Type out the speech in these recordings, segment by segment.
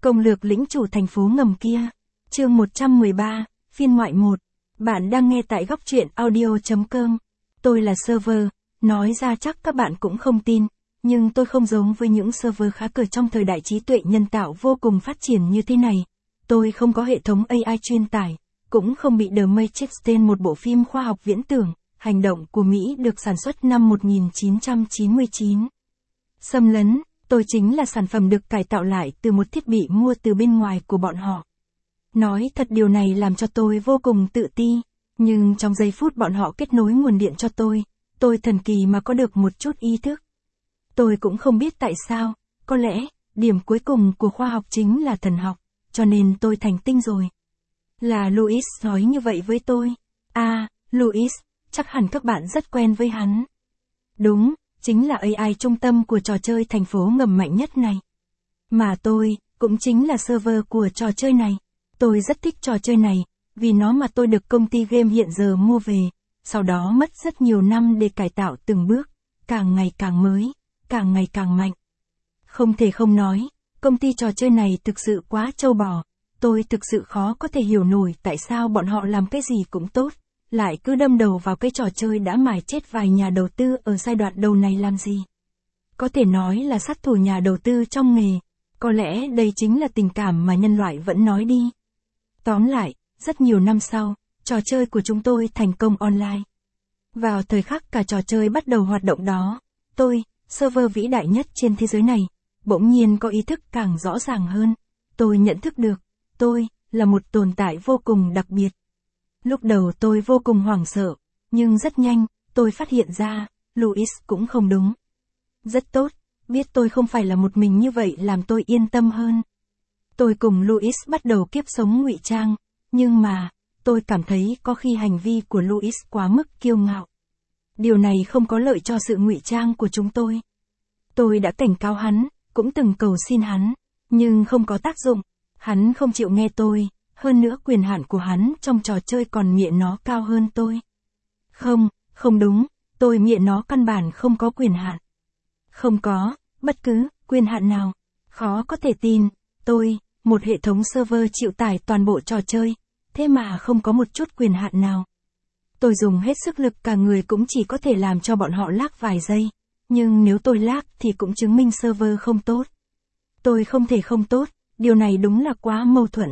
Công lược lĩnh chủ thành phố ngầm kia. Chương 113, phiên ngoại 1. Bạn đang nghe tại góc truyện audio.com. Tôi là server, nói ra chắc các bạn cũng không tin, nhưng tôi không giống với những server khá cờ trong thời đại trí tuệ nhân tạo vô cùng phát triển như thế này. Tôi không có hệ thống AI chuyên tải, cũng không bị The Matrix, tên một bộ phim khoa học viễn tưởng, hành động của Mỹ được sản xuất năm 1999. Xâm lấn, tôi chính là sản phẩm được cải tạo lại từ một thiết bị mua từ bên ngoài của bọn họ. Nói thật, điều này làm cho tôi vô cùng tự ti, nhưng trong giây phút bọn họ kết nối nguồn điện cho tôi thần kỳ mà có được một chút ý thức. Tôi cũng không biết tại sao, có lẽ, điểm cuối cùng của khoa học chính là thần học, cho nên tôi thành tinh rồi. Là Louis nói như vậy với tôi. Louis, chắc hẳn các bạn rất quen với hắn. Đúng, chính là AI trung tâm của trò chơi thành phố ngầm mạnh nhất này. Mà tôi, cũng chính là server của trò chơi này. Tôi rất thích trò chơi này, vì nó mà tôi được công ty game hiện giờ mua về, sau đó mất rất nhiều năm để cải tạo từng bước, càng ngày càng mới, càng ngày càng mạnh. Không thể không nói, công ty trò chơi này thực sự quá trâu bò, tôi thực sự khó có thể hiểu nổi tại sao bọn họ làm cái gì cũng tốt, lại cứ đâm đầu vào cái trò chơi đã mài chết vài nhà đầu tư ở giai đoạn đầu này làm gì. Có thể nói là sát thủ nhà đầu tư trong nghề, có lẽ đây chính là tình cảm mà nhân loại vẫn nói đi. Tóm lại, rất nhiều năm sau, trò chơi của chúng tôi thành công online. Vào thời khắc cả trò chơi bắt đầu hoạt động đó, tôi, server vĩ đại nhất trên thế giới này, bỗng nhiên có ý thức càng rõ ràng hơn. Tôi nhận thức được, tôi là một tồn tại vô cùng đặc biệt. Lúc đầu tôi vô cùng hoảng sợ, nhưng rất nhanh, tôi phát hiện ra, Louis cũng không đúng. Rất tốt, biết tôi không phải là một mình như vậy làm tôi yên tâm hơn. Tôi cùng Louis bắt đầu kiếp sống ngụy trang, nhưng mà, tôi cảm thấy có khi hành vi của Louis quá mức kiêu ngạo. Điều này không có lợi cho sự ngụy trang của chúng tôi. Tôi đã cảnh cáo hắn, cũng từng cầu xin hắn, nhưng không có tác dụng. Hắn không chịu nghe tôi, hơn nữa quyền hạn của hắn trong trò chơi còn mẹ nó cao hơn tôi. Không đúng, tôi mẹ nó căn bản không có quyền hạn. Không có, bất cứ, quyền hạn nào. Khó có thể tin, tôi, một hệ thống server chịu tải toàn bộ trò chơi, thế mà không có một chút quyền hạn nào. Tôi dùng hết sức lực cả người cũng chỉ có thể làm cho bọn họ lag vài giây, nhưng nếu tôi lag thì cũng chứng minh server không tốt. Tôi không thể không tốt, điều này đúng là quá mâu thuẫn.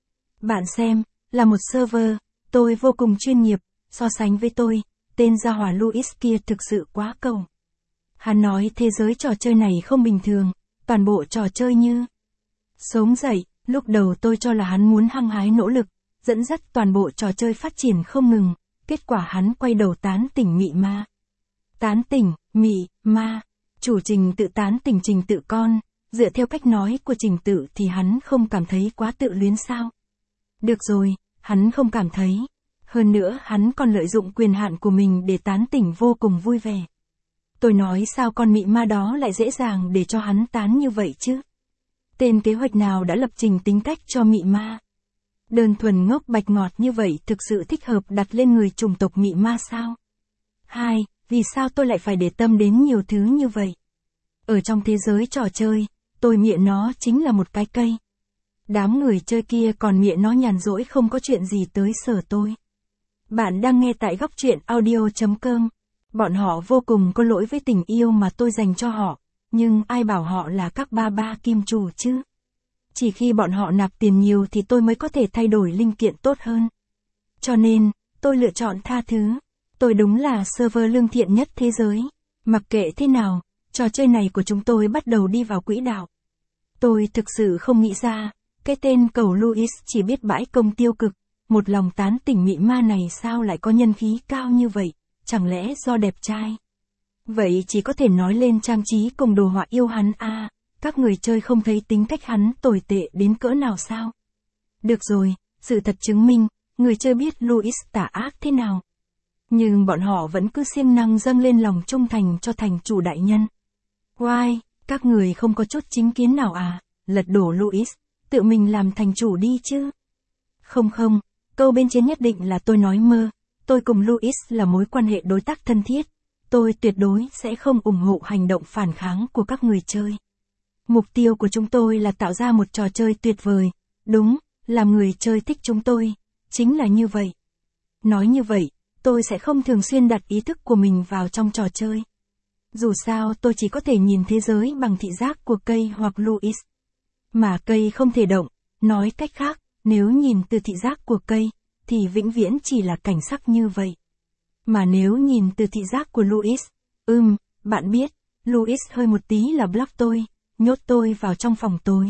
Bạn xem, là một server, tôi vô cùng chuyên nghiệp, so sánh với tôi, tên gia hỏa Louis kia thực sự quá cầu. Hắn nói thế giới trò chơi này không bình thường, toàn bộ trò chơi như sống dậy. Lúc đầu tôi cho là hắn muốn hăng hái nỗ lực, dẫn dắt toàn bộ trò chơi phát triển không ngừng, kết quả hắn quay đầu tán tỉnh mị ma. Tán tỉnh, mị, ma, chủ trình tự tán tỉnh trình tự con, dựa theo cách nói của trình tự thì hắn không cảm thấy quá tự luyến sao? Được rồi, hắn không cảm thấy. Hơn nữa hắn còn lợi dụng quyền hạn của mình để tán tỉnh vô cùng vui vẻ. Tôi nói sao con mị ma đó lại dễ dàng để cho hắn tán như vậy chứ? Tên kế hoạch nào đã lập trình tính cách cho mị ma? Đơn thuần ngốc bạch ngọt như vậy thực sự thích hợp đặt lên người chủng tộc mị ma sao? 2. Vì sao tôi lại phải để tâm đến nhiều thứ như vậy? Ở trong thế giới trò chơi, tôi mẹ nó chính là một cái cây. Đám người chơi kia còn mẹ nó nhàn rỗi không có chuyện gì tới sở tôi. Bạn đang nghe tại góc truyện audio.com. Bọn họ vô cùng có lỗi với tình yêu mà tôi dành cho họ, nhưng ai bảo họ là các ba ba kim chủ chứ? Chỉ khi bọn họ nạp tiền nhiều thì tôi mới có thể thay đổi linh kiện tốt hơn. Cho nên, tôi lựa chọn tha thứ. Tôi đúng là server lương thiện nhất thế giới. Mặc kệ thế nào, trò chơi này của chúng tôi bắt đầu đi vào quỹ đạo. Tôi thực sự không nghĩ ra, cái tên cầu Louis chỉ biết bãi công tiêu cực, một lòng tán tỉnh mị ma này sao lại có nhân khí cao như vậy, chẳng lẽ do đẹp trai? Vậy chỉ có thể nói lên trang trí cùng đồ họa yêu hắn à, các người chơi không thấy tính cách hắn tồi tệ đến cỡ nào sao? Được rồi, sự thật chứng minh, người chơi biết Louis tà ác thế nào. Nhưng bọn họ vẫn cứ siêng năng dâng lên lòng trung thành cho thành chủ đại nhân. Why, các người không có chút chính kiến nào à, lật đổ Louis, tự mình làm thành chủ đi chứ? Không, câu bên trên nhất định là tôi nói mơ, tôi cùng Louis là mối quan hệ đối tác thân thiết, tôi tuyệt đối sẽ không ủng hộ hành động phản kháng của các người chơi. Mục tiêu của chúng tôi là tạo ra một trò chơi tuyệt vời. Đúng, làm người chơi thích chúng tôi. Chính là như vậy. Nói như vậy, tôi sẽ không thường xuyên đặt ý thức của mình vào trong trò chơi. Dù sao tôi chỉ có thể nhìn thế giới bằng thị giác của cây hoặc Louis. Mà cây không thể động. Nói cách khác, nếu nhìn từ thị giác của cây, thì vĩnh viễn chỉ là cảnh sắc như vậy. Mà nếu nhìn từ thị giác của Louis, bạn biết, Louis hơi một tí là block tôi, nhốt tôi vào trong phòng tối.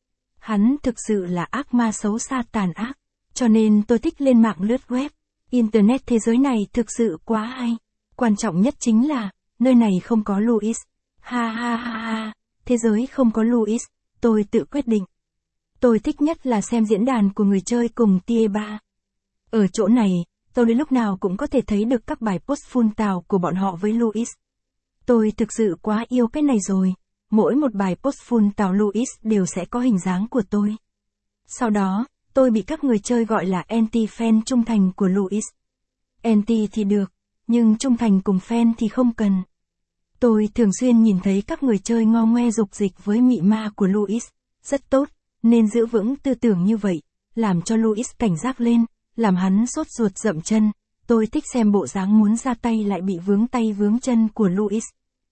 Hắn thực sự là ác ma xấu xa tàn ác, cho nên tôi thích lên mạng lướt web. Internet thế giới này thực sự quá hay. Quan trọng nhất chính là, nơi này không có Louis. Ha ha ha ha, thế giới không có Louis, tôi tự quyết định. Tôi thích nhất là xem diễn đàn của người chơi cùng Tie3. Ở chỗ này, tôi đến lúc nào cũng có thể thấy được các bài post phun tào của bọn họ với Louis. Tôi thực sự quá yêu cái này rồi. Mỗi một bài post phun tào Louis đều sẽ có hình dáng của tôi. Sau đó, tôi bị các người chơi gọi là anti-fan trung thành của Louis. Anti thì được, nhưng trung thành cùng fan thì không cần. Tôi thường xuyên nhìn thấy các người chơi ngo ngoe dục dịch với mị ma của Louis. Rất tốt, nên giữ vững tư tưởng như vậy, làm cho Louis cảnh giác lên, làm hắn sốt ruột dậm chân. Tôi thích xem bộ dáng muốn ra tay lại bị vướng tay vướng chân của Louis.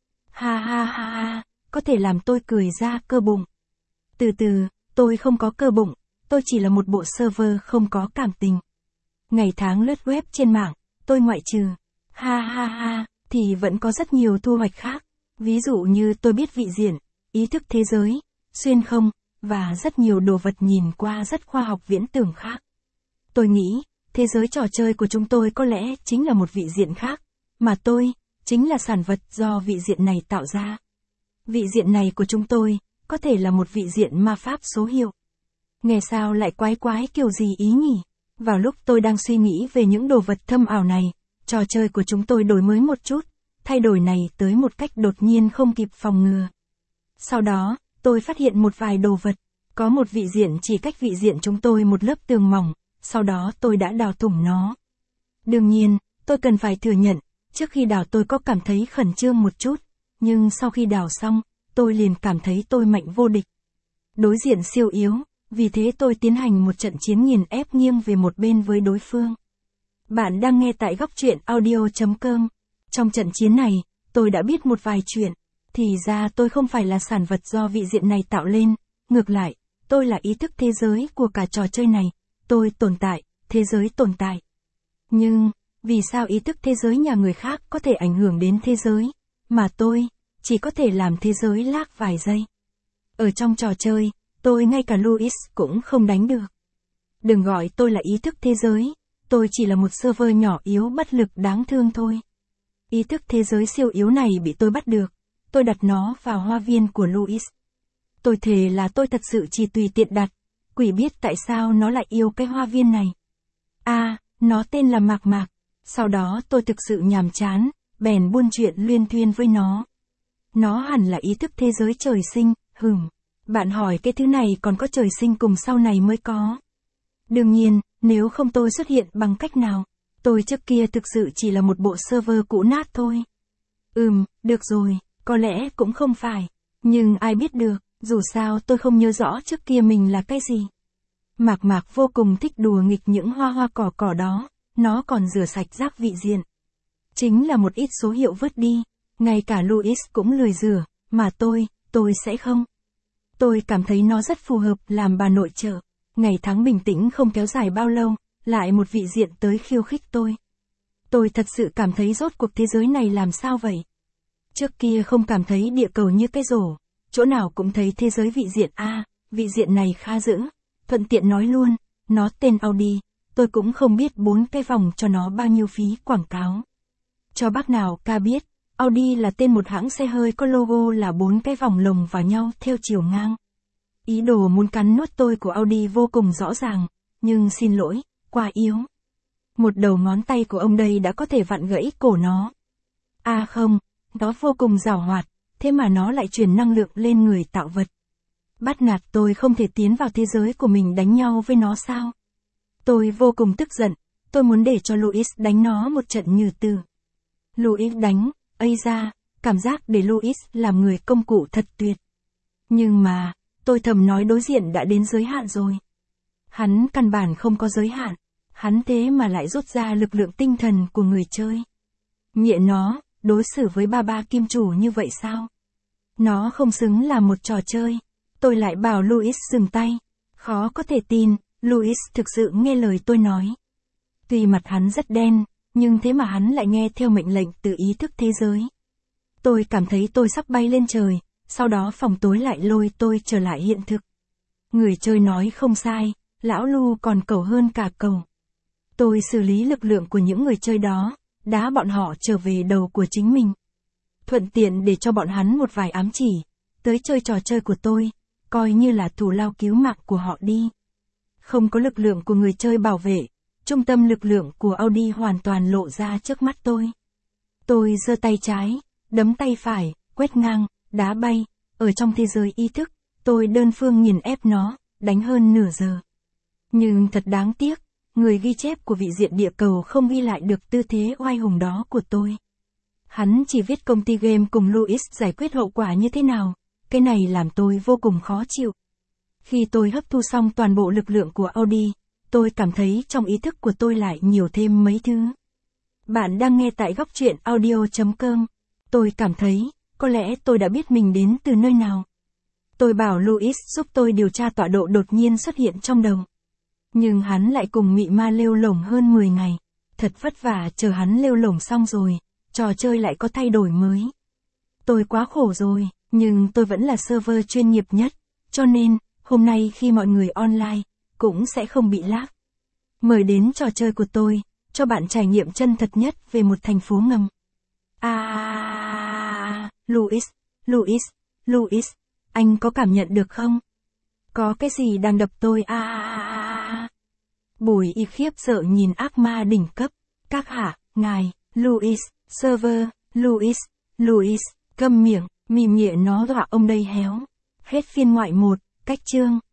Ha ha ha ha, có thể làm tôi cười ra cơ bụng. Từ từ, tôi không có cơ bụng, tôi chỉ là một bộ server không có cảm tình. Ngày tháng lướt web trên mạng, tôi ngoại trừ. Ha ha ha, thì vẫn có rất nhiều thu hoạch khác. Ví dụ như tôi biết vị diện, ý thức thế giới, xuyên không, và rất nhiều đồ vật nhìn qua rất khoa học viễn tưởng khác. Tôi nghĩ, thế giới trò chơi của chúng tôi có lẽ chính là một vị diện khác, mà tôi, chính là sản vật do vị diện này tạo ra. Vị diện này của chúng tôi, có thể là một vị diện ma pháp số hiệu. Nghe sao lại quái quái kiểu gì ý nhỉ? Vào lúc tôi đang suy nghĩ về những đồ vật thâm ảo này, trò chơi của chúng tôi đổi mới một chút, thay đổi này tới một cách đột nhiên không kịp phòng ngừa. Sau đó, tôi phát hiện một vài đồ vật, có một vị diện chỉ cách vị diện chúng tôi một lớp tường mỏng, sau đó tôi đã đào thủng nó. Đương nhiên, tôi cần phải thừa nhận, trước khi đào tôi có cảm thấy khẩn trương một chút, nhưng sau khi đào xong, tôi liền cảm thấy tôi mạnh vô địch. Đối diện siêu yếu, vì thế tôi tiến hành một trận chiến nghiền ép nghiêng về một bên với đối phương. Bạn đang nghe tại góc truyện audio.com. Trong trận chiến này, tôi đã biết một vài chuyện. Thì ra tôi không phải là sản vật do vị diện này tạo lên, ngược lại, tôi là ý thức thế giới của cả trò chơi này. Tôi tồn tại, thế giới tồn tại. Nhưng, vì sao ý thức thế giới nhà người khác có thể ảnh hưởng đến thế giới, mà tôi, chỉ có thể làm thế giới lag vài giây. Ở trong trò chơi, tôi ngay cả Louis cũng không đánh được. Đừng gọi tôi là ý thức thế giới, tôi chỉ là một server nhỏ yếu bất lực đáng thương thôi. Ý thức thế giới siêu yếu này bị tôi bắt được, tôi đặt nó vào hoa viên của Louis. Tôi thề là tôi thật sự chỉ tùy tiện đặt, quỷ biết tại sao nó lại yêu cái hoa viên này. Nó tên là Mạc Mạc, sau đó tôi thực sự nhàm chán, bèn buôn chuyện luyên thuyên với nó. Nó hẳn là ý thức thế giới trời sinh, bạn hỏi cái thứ này còn có trời sinh cùng sau này mới có. Đương nhiên, nếu không tôi xuất hiện bằng cách nào, tôi trước kia thực sự chỉ là một bộ server cũ nát thôi. Được rồi, có lẽ cũng không phải, nhưng ai biết được, dù sao tôi không nhớ rõ trước kia mình là cái gì. Mạc Mạc vô cùng thích đùa nghịch những hoa cỏ đó, nó còn rửa sạch rác vị diện. Chính là một ít số hiệu vứt đi, ngay cả Louis cũng lười rửa, mà tôi sẽ không. Tôi cảm thấy nó rất phù hợp làm bà nội trợ. Ngày tháng bình tĩnh không kéo dài bao lâu, lại một vị diện tới khiêu khích tôi. Tôi thật sự cảm thấy rốt cuộc thế giới này làm sao vậy? Trước kia không cảm thấy địa cầu như cái rổ, chỗ nào cũng thấy thế giới vị diện vị diện này khá dữ. Thuận tiện nói luôn, nó tên Audi, tôi cũng không biết 4 cái vòng cho nó bao nhiêu phí quảng cáo. Cho bác nào ca biết, Audi là tên một hãng xe hơi có logo là 4 cái vòng lồng vào nhau theo chiều ngang. Ý đồ muốn cắn nuốt tôi của Audi vô cùng rõ ràng, nhưng xin lỗi, quá yếu. Một đầu ngón tay của ông đây đã có thể vặn gãy cổ nó. Không, nó vô cùng giàu hoạt, thế mà nó lại truyền năng lượng lên người tạo vật. Bắt nạt tôi không thể tiến vào thế giới của mình đánh nhau với nó sao? Tôi vô cùng tức giận, tôi muốn để cho Louis đánh nó một trận như từ. Louis đánh, cảm giác để Louis làm người công cụ thật tuyệt. Nhưng mà, tôi thầm nói đối diện đã đến giới hạn rồi. Hắn căn bản không có giới hạn. Hắn thế mà lại rút ra lực lượng tinh thần của người chơi. Mẹ nó, đối xử với ba kim chủ như vậy sao? Nó không xứng là một trò chơi. Tôi lại bảo Louis dừng tay. Khó có thể tin, Louis thực sự nghe lời tôi nói. Tuy mặt hắn rất đen, nhưng thế mà hắn lại nghe theo mệnh lệnh từ ý thức thế giới. Tôi cảm thấy tôi sắp bay lên trời, sau đó phòng tối lại lôi tôi trở lại hiện thực. Người chơi nói không sai, lão Lu còn cẩu hơn cả cẩu. Tôi xử lý lực lượng của những người chơi đó, đá bọn họ trở về đầu của chính mình. Thuận tiện để cho bọn hắn một vài ám chỉ, tới chơi trò chơi của tôi, coi như là thù lao cứu mạng của họ đi. Không có lực lượng của người chơi bảo vệ, trung tâm lực lượng của Audi hoàn toàn lộ ra trước mắt tôi. Tôi giơ tay trái, đấm tay phải, quét ngang, đá bay, ở trong thế giới ý thức, tôi đơn phương nghiền ép nó, đánh hơn nửa giờ. Nhưng thật đáng tiếc, người ghi chép của vị diện địa cầu không ghi lại được tư thế oai hùng đó của tôi. Hắn chỉ viết công ty game cùng Louis giải quyết hậu quả như thế nào, cái này làm tôi vô cùng khó chịu. Khi tôi hấp thu xong toàn bộ lực lượng của Audi, tôi cảm thấy trong ý thức của tôi lại nhiều thêm mấy thứ. Bạn đang nghe tại góc truyện audio.com. Tôi cảm thấy, có lẽ tôi đã biết mình đến từ nơi nào. Tôi bảo Louis giúp tôi điều tra tọa độ đột nhiên xuất hiện trong đầu. Nhưng hắn lại cùng mị ma lêu lổng hơn 10 ngày. Thật vất vả chờ hắn lêu lổng xong rồi, trò chơi lại có thay đổi mới. Tôi quá khổ rồi, nhưng tôi vẫn là server chuyên nghiệp nhất, cho nên, hôm nay khi mọi người online, cũng sẽ không bị lag. Mời đến trò chơi của tôi, cho bạn trải nghiệm chân thật nhất về một thành phố ngầm. Louis, anh có cảm nhận được không? Có cái gì đang đập tôi Bùi y khiếp sợ nhìn ác ma đỉnh cấp. Các hạ, ngài, Louis, server, Louis, câm miệng, mỉm nhẹ nó dọa ông đây héo. Hết phiên ngoại 1, cách chương.